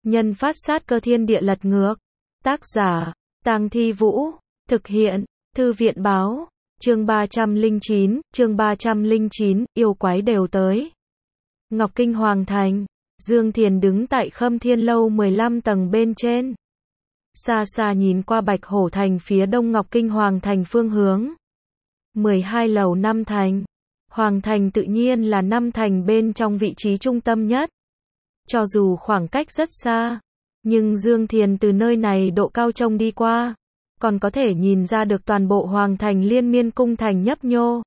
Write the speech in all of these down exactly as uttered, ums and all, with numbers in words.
Nhân phát sát cơ thiên địa lật ngược. Tác giả, Tang Thi Vũ. Thực hiện, Thư viện báo. Chương ba trăm lẻ chín, chương ba trăm lẻ chín, yêu quái đều tới. Ngọc Kinh Hoàng Thành. Dương Thiền đứng tại Khâm Thiên Lâu mười lăm tầng bên trên. Xa xa nhìn qua Bạch Hổ Thành phía đông Ngọc Kinh Hoàng Thành phương hướng. mười hai lầu năm thành. Hoàng Thành tự nhiên là năm thành bên trong vị trí trung tâm nhất. Cho dù khoảng cách rất xa, nhưng Dương Thiền từ nơi này độ cao trông đi qua, còn có thể nhìn ra được toàn bộ Hoàng Thành liên miên cung thành nhấp nhô.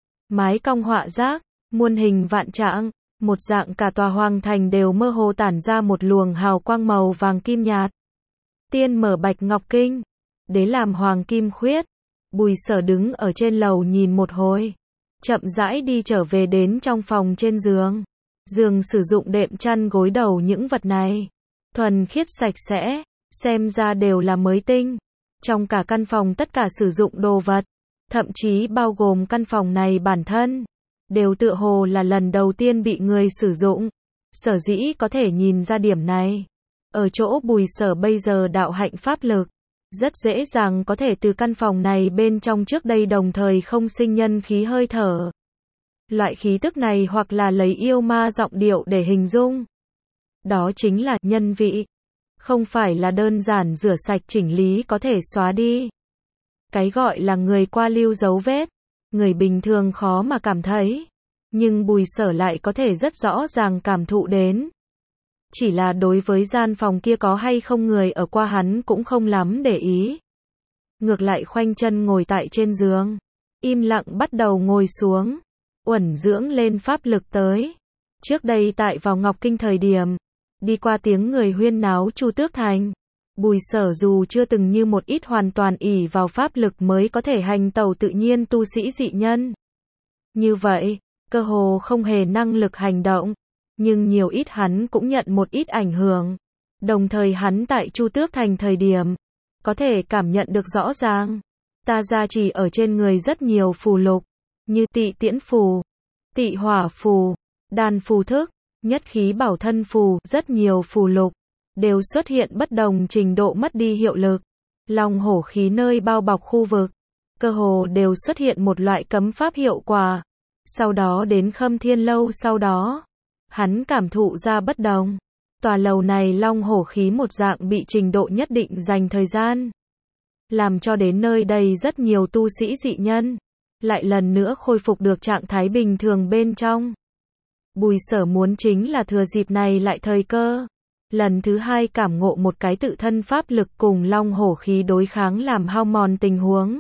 Mái cong họa giác, muôn hình vạn trạng, một dạng cả tòa Hoàng Thành đều mơ hồ tản ra một luồng hào quang màu vàng kim nhạt. Tiên mở Bạch Ngọc Kinh, đế làm Hoàng Kim Khuyết. Bùi Sở đứng ở trên lầu nhìn một hồi, chậm rãi đi trở về đến trong phòng trên giường. Giường sử dụng đệm chăn gối đầu những vật này, thuần khiết sạch sẽ, xem ra đều là mới tinh. Trong cả căn phòng tất cả sử dụng đồ vật, thậm chí bao gồm căn phòng này bản thân, đều tựa hồ là lần đầu tiên bị người sử dụng. Sở dĩ có thể nhìn ra điểm này, ở chỗ Bùi Sở bây giờ đạo hạnh pháp lực, rất dễ dàng có thể từ căn phòng này bên trong trước đây đồng thời không sinh nhân khí hơi thở. Loại khí tức này hoặc là lấy yêu ma giọng điệu để hình dung, đó chính là nhân vị, không phải là đơn giản rửa sạch chỉnh lý có thể xóa đi. Cái gọi là người qua lưu dấu vết, người bình thường khó mà cảm thấy, nhưng Bùi Sở lại có thể rất rõ ràng cảm thụ đến. Chỉ là đối với gian phòng kia có hay không người ở qua hắn cũng không lắm để ý. Ngược lại khoanh chân ngồi tại trên giường, im lặng bắt đầu ngồi xuống, uẩn dưỡng lên pháp lực tới. Trước đây tại vào Ngọc Kinh thời điểm, đi qua tiếng người huyên náo Chu Tước Thành, Bùi Sở dù chưa từng như một ít hoàn toàn ỷ vào pháp lực mới có thể hành tẩu tự nhiên tu sĩ dị nhân. Như vậy, cơ hồ không hề năng lực hành động, nhưng nhiều ít hắn cũng nhận một ít ảnh hưởng. Đồng thời hắn tại Chu Tước Thành thời điểm, có thể cảm nhận được rõ ràng, ta gia trì ở trên người rất nhiều phù lục, như tị tiễn phù, tị hỏa phù, đan phù thức, nhất khí bảo thân phù, rất nhiều phù lục, đều xuất hiện bất đồng trình độ mất đi hiệu lực. Long hổ khí nơi bao bọc khu vực, cơ hồ đều xuất hiện một loại cấm pháp hiệu quả. Sau đó đến Khâm Thiên Lâu sau đó, hắn cảm thụ ra bất đồng. Tòa lầu này long hổ khí một dạng bị trình độ nhất định dành thời gian, làm cho đến nơi đây rất nhiều tu sĩ dị nhân lại lần nữa khôi phục được trạng thái bình thường bên trong. Bùi Sở muốn chính là thừa dịp này lại thời cơ, lần thứ hai cảm ngộ một cái tự thân pháp lực cùng long hổ khí đối kháng làm hao mòn tình huống.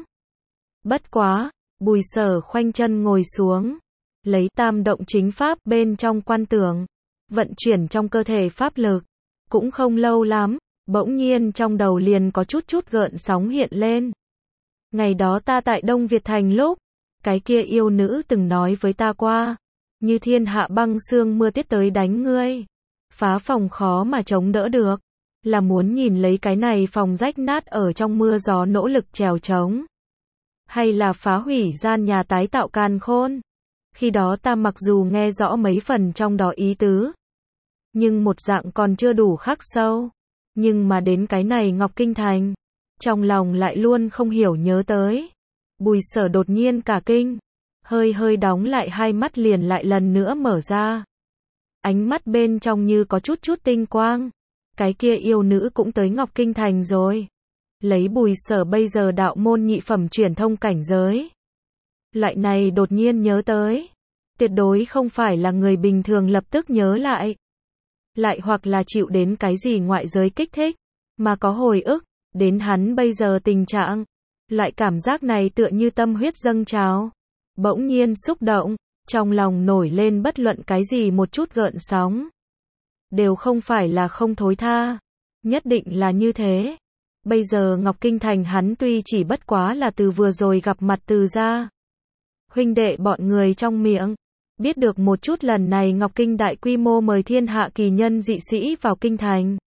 Bất quá, Bùi Sở khoanh chân ngồi xuống, lấy tam động chính pháp bên trong quan tưởng, vận chuyển trong cơ thể pháp lực. Cũng không lâu lắm, bỗng nhiên trong đầu liền có chút chút gợn sóng hiện lên. Ngày đó ta tại Đông Việt Thành lúc, cái kia yêu nữ từng nói với ta qua, như thiên hạ băng sương mưa tiết tới đánh ngươi, phá phòng khó mà chống đỡ được, là muốn nhìn lấy cái này phòng rách nát ở trong mưa gió nỗ lực trèo trống, hay là phá hủy gian nhà tái tạo càn khôn. Khi đó ta mặc dù nghe rõ mấy phần trong đó ý tứ, nhưng một dạng còn chưa đủ khắc sâu. Nhưng mà đến cái này Ngọc Kinh Thành, trong lòng lại luôn không hiểu nhớ tới. Bùi Sở đột nhiên cả kinh, hơi hơi đóng lại hai mắt liền lại lần nữa mở ra. Ánh mắt bên trong như có chút chút tinh quang. Cái kia yêu nữ cũng tới Ngọc Kinh Thành rồi. Lấy Bùi Sở bây giờ đạo môn nhị phẩm truyền thông cảnh giới, loại này đột nhiên nhớ tới, tuyệt đối không phải là người bình thường lập tức nhớ lại. Lại hoặc là chịu đến cái gì ngoại giới kích thích, mà có hồi ức, đến hắn bây giờ tình trạng. Loại cảm giác này tựa như tâm huyết dâng trào, bỗng nhiên xúc động, trong lòng nổi lên bất luận cái gì một chút gợn sóng. Đều không phải là không thối tha, nhất định là như thế. Bây giờ Ngọc Kinh Thành hắn tuy chỉ bất quá là từ vừa rồi gặp mặt từ ra huynh đệ bọn người trong miệng, biết được một chút lần này Ngọc Kinh đại quy mô mời thiên hạ kỳ nhân dị sĩ vào Kinh Thành,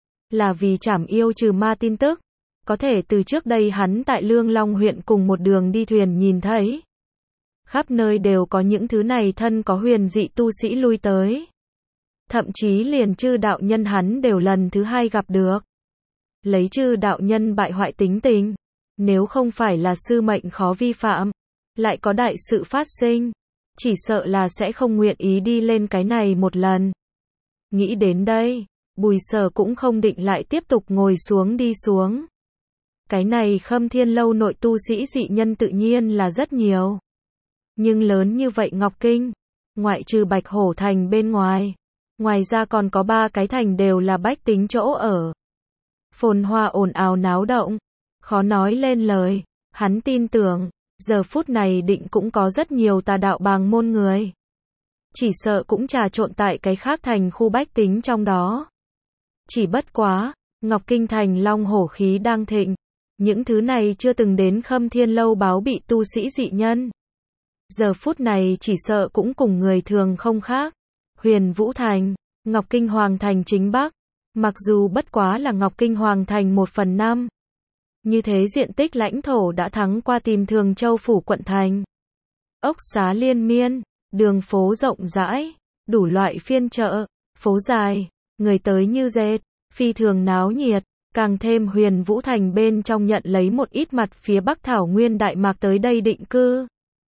là vì trảm yêu trừ ma tin tức, có thể từ trước đây hắn tại Lương Long huyện cùng một đường đi thuyền nhìn thấy. Khắp nơi đều có những thứ này thân có huyền dị tu sĩ lui tới. Thậm chí liền Chư đạo nhân hắn đều lần thứ hai gặp được. Lấy Chư đạo nhân bại hoại tính tình, nếu không phải là sư mệnh khó vi phạm, lại có đại sự phát sinh, chỉ sợ là sẽ không nguyện ý đi lên cái này một lần. Nghĩ đến đây, Bùi Sở cũng không định lại tiếp tục ngồi xuống đi xuống. Cái này Khâm Thiên Lâu nội tu sĩ dị nhân tự nhiên là rất nhiều. Nhưng lớn như vậy Ngọc Kinh, ngoại trừ Bạch Hổ Thành bên ngoài, ngoài ra còn có ba cái thành đều là bách tính chỗ ở. Phồn hoa ồn ào náo động, khó nói lên lời, hắn tin tưởng, giờ phút này định cũng có rất nhiều tà đạo bàng môn người. Chỉ sợ cũng trà trộn tại cái khác thành khu bách tính trong đó. Chỉ bất quá, Ngọc Kinh thành long hổ khí đang thịnh, những thứ này chưa từng đến Khâm Thiên Lâu báo bị tu sĩ dị nhân. Giờ phút này chỉ sợ cũng cùng người thường không khác. Huyền Vũ Thành, Ngọc Kinh Hoàng Thành chính Bắc, mặc dù bất quá là Ngọc Kinh Hoàng Thành một phần năm. Như thế diện tích lãnh thổ đã thắng qua tìm Thường Châu phủ quận thành. Ốc xá liên miên, đường phố rộng rãi, đủ loại phiên chợ, phố dài, người tới như dệt, phi thường náo nhiệt, càng thêm Huyền Vũ Thành bên trong nhận lấy một ít mặt phía Bắc Thảo Nguyên Đại Mạc tới đây định cư.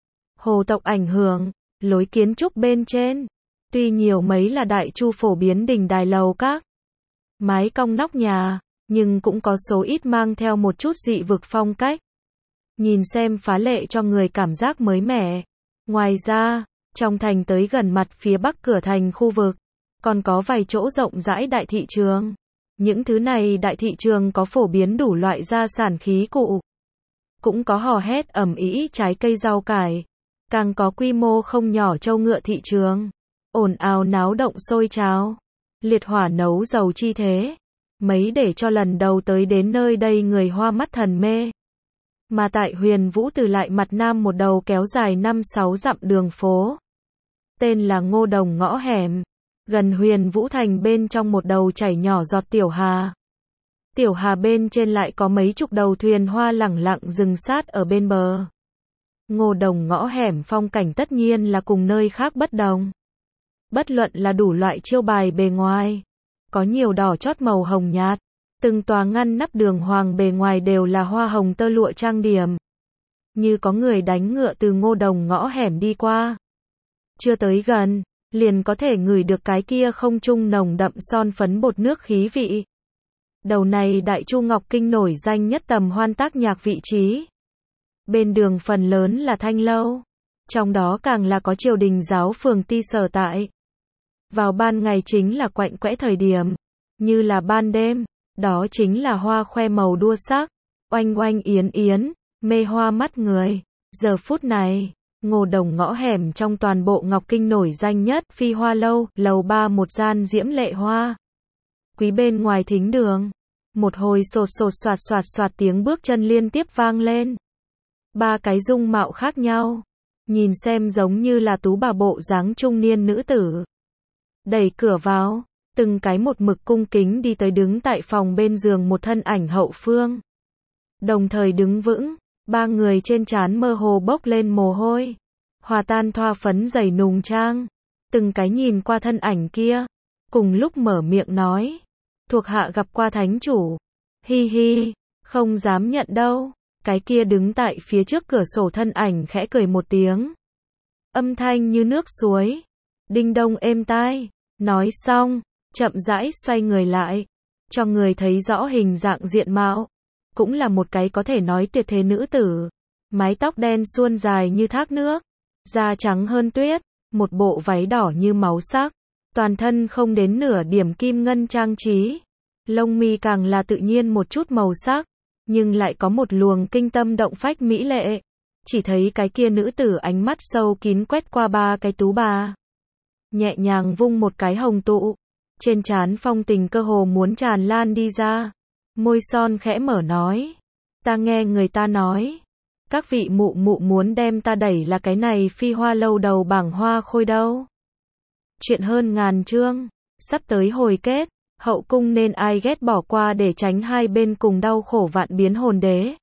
Hồ tộc ảnh hưởng, lối kiến trúc bên trên, tuy nhiều mấy là đại chu phổ biến đình đài lầu các, mái cong nóc nhà, nhưng cũng có số ít mang theo một chút dị vực phong cách. Nhìn xem phá lệ cho người cảm giác mới mẻ. Ngoài ra, trong thành tới gần mặt phía Bắc cửa thành khu vực, còn có vài chỗ rộng rãi đại thị trường. Những thứ này đại thị trường có phổ biến đủ loại gia sản khí cụ. Cũng có hò hét ầm ĩ trái cây rau cải. Càng có quy mô không nhỏ trâu ngựa thị trường. Ồn ào náo động sôi trào. Liệt hỏa nấu dầu chi thế. Mấy để cho lần đầu tới đến nơi đây người hoa mắt thần mê. Mà tại Huyền Vũ từ lại mặt nam một đầu kéo dài năm sáu dặm đường phố. Tên là Ngô Đồng ngõ hẻm. Gần Huyền Vũ Thành bên trong một đầu chảy nhỏ giọt tiểu hà. Tiểu hà bên trên lại có mấy chục đầu thuyền hoa lẳng lặng dừng sát ở bên bờ. Ngô Đồng ngõ hẻm phong cảnh tất nhiên là cùng nơi khác bất đồng. Bất luận là đủ loại chiêu bài bề ngoài, có nhiều đỏ chót màu hồng nhạt, từng tòa ngăn nắp đường hoàng bề ngoài đều là hoa hồng tơ lụa trang điểm. Như có người đánh ngựa từ Ngô Đồng ngõ hẻm đi qua. Chưa tới gần, liền có thể ngửi được cái kia không trung nồng đậm son phấn bột nước khí vị. Đầu này Đại Chu Ngọc Kinh nổi danh nhất tầm hoan tác nhạc vị trí. Bên đường phần lớn là thanh lâu, trong đó càng là có triều đình giáo phường ti sở tại. Vào ban ngày chính là quạnh quẽ thời điểm, như là ban đêm, đó chính là hoa khoe màu đua sắc, oanh oanh yến yến, mê hoa mắt người. Giờ phút này, Ngô Đồng ngõ hẻm trong toàn bộ Ngọc Kinh nổi danh nhất Phi Hoa Lâu, lầu ba một gian diễm lệ hoa. Quý bên ngoài thính đường, một hồi sột sột soạt soạt soạt tiếng bước chân liên tiếp vang lên. Ba cái dung mạo khác nhau, nhìn xem giống như là tú bà bộ dáng trung niên nữ tử. Đẩy cửa vào, từng cái một mực cung kính đi tới đứng tại phòng bên giường một thân ảnh hậu phương. Đồng thời đứng vững, ba người trên trán mơ hồ bốc lên mồ hôi, hòa tan thoa phấn dày nùng trang. Từng cái nhìn qua thân ảnh kia, cùng lúc mở miệng nói, thuộc hạ gặp qua thánh chủ. Hi hi, không dám nhận đâu. Cái kia đứng tại phía trước cửa sổ thân ảnh khẽ cười một tiếng. Âm thanh như nước suối, đinh đông êm tai. Nói xong, chậm rãi xoay người lại, cho người thấy rõ hình dạng diện mạo. Cũng là một cái có thể nói tuyệt thế nữ tử. Mái tóc đen suôn dài như thác nước, da trắng hơn tuyết, một bộ váy đỏ như máu sắc, toàn thân không đến nửa điểm kim ngân trang trí. Lông mi càng là tự nhiên một chút màu sắc, nhưng lại có một luồng kinh tâm động phách mỹ lệ. Chỉ thấy cái kia nữ tử ánh mắt sâu kín quét qua ba cái tú bà, nhẹ nhàng vung một cái hồng tụ, trên trán phong tình cơ hồ muốn tràn lan đi ra. Môi son khẽ mở nói, ta nghe người ta nói, các vị mụ mụ muốn đem ta đẩy là cái này Phi Hoa Lâu đầu bảng hoa khôi đâu. Chuyện hơn ngàn chương, sắp tới hồi kết, hậu cung nên ai ghét bỏ qua để tránh hai bên cùng đau khổ vạn biến hồn đế.